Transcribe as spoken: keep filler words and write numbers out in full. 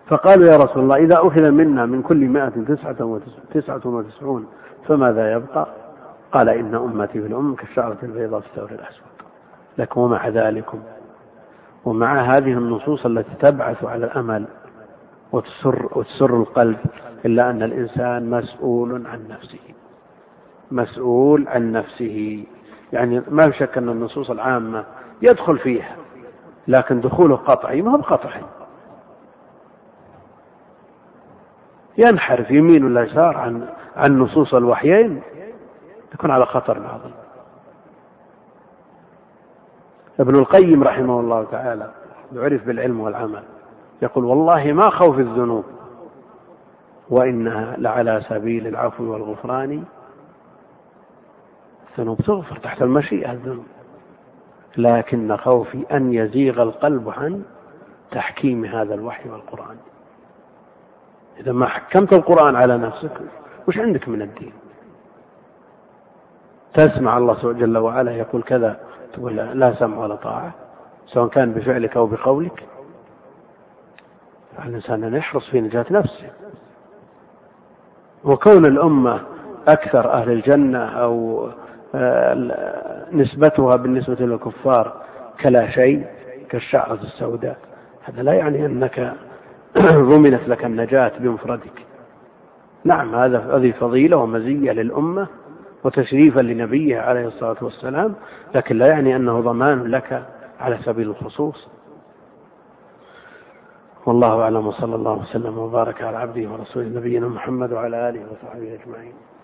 فقالوا يا رسول الله إذا أخذ منا من كل مائة تسعة وتسعون فماذا يبقى؟ قال إن أمتي في الأم كالشعرة البيضاء في الثور الأسود. لكن ومع ذلكم ومع هذه النصوص التي تبعث على الأمل وتسر, وتسر القلب، إلا أن الإنسان مسؤول عن نفسه، مسؤول عن نفسه. يعني ما شك أن النصوص العامة يدخل فيها، لكن دخوله قطعي ما هو قطعي، ينحرف يمين ولا يسار عن عن نصوص الوحيين، يكون على خطر عظيم. ابن القيم رحمه الله تعالى يعرف بالعلم والعمل يقول والله ما خوف الذنوب وإنها لعلى سبيل العفو والغفران. الذنوب تغفر تحت المشيئة الذنوب، لكن خوفي أن يزيغ القلب عن تحكيم هذا الوحي والقرآن. إذا ما حكمت القرآن على نفسك وش عندك من الدين؟ تسمع الله جل وعلا يقول كذا تقول لا سمع ولا طاعة، سواء كان بفعلك أو بقولك. الإنسان أن يحرص في نجاة نفسه. وكون الأمة أكثر أهل الجنة أو نسبتها بالنسبة للكفار كلا شيء كالشعرة السوداء، هذا لا يعني أنك ضمنت لك النجاة بمفردك. نعم هذه فضيلة ومزية للأمة وتشريفا لنبيه عليه الصلاة والسلام، لكن لا يعني أنه ضمان لك على سبيل الخصوص. والله أعلم، وصلى الله وسلم وبارك على عبده ورسوله نبينا محمد وعلى آله وصحبه أجمعين.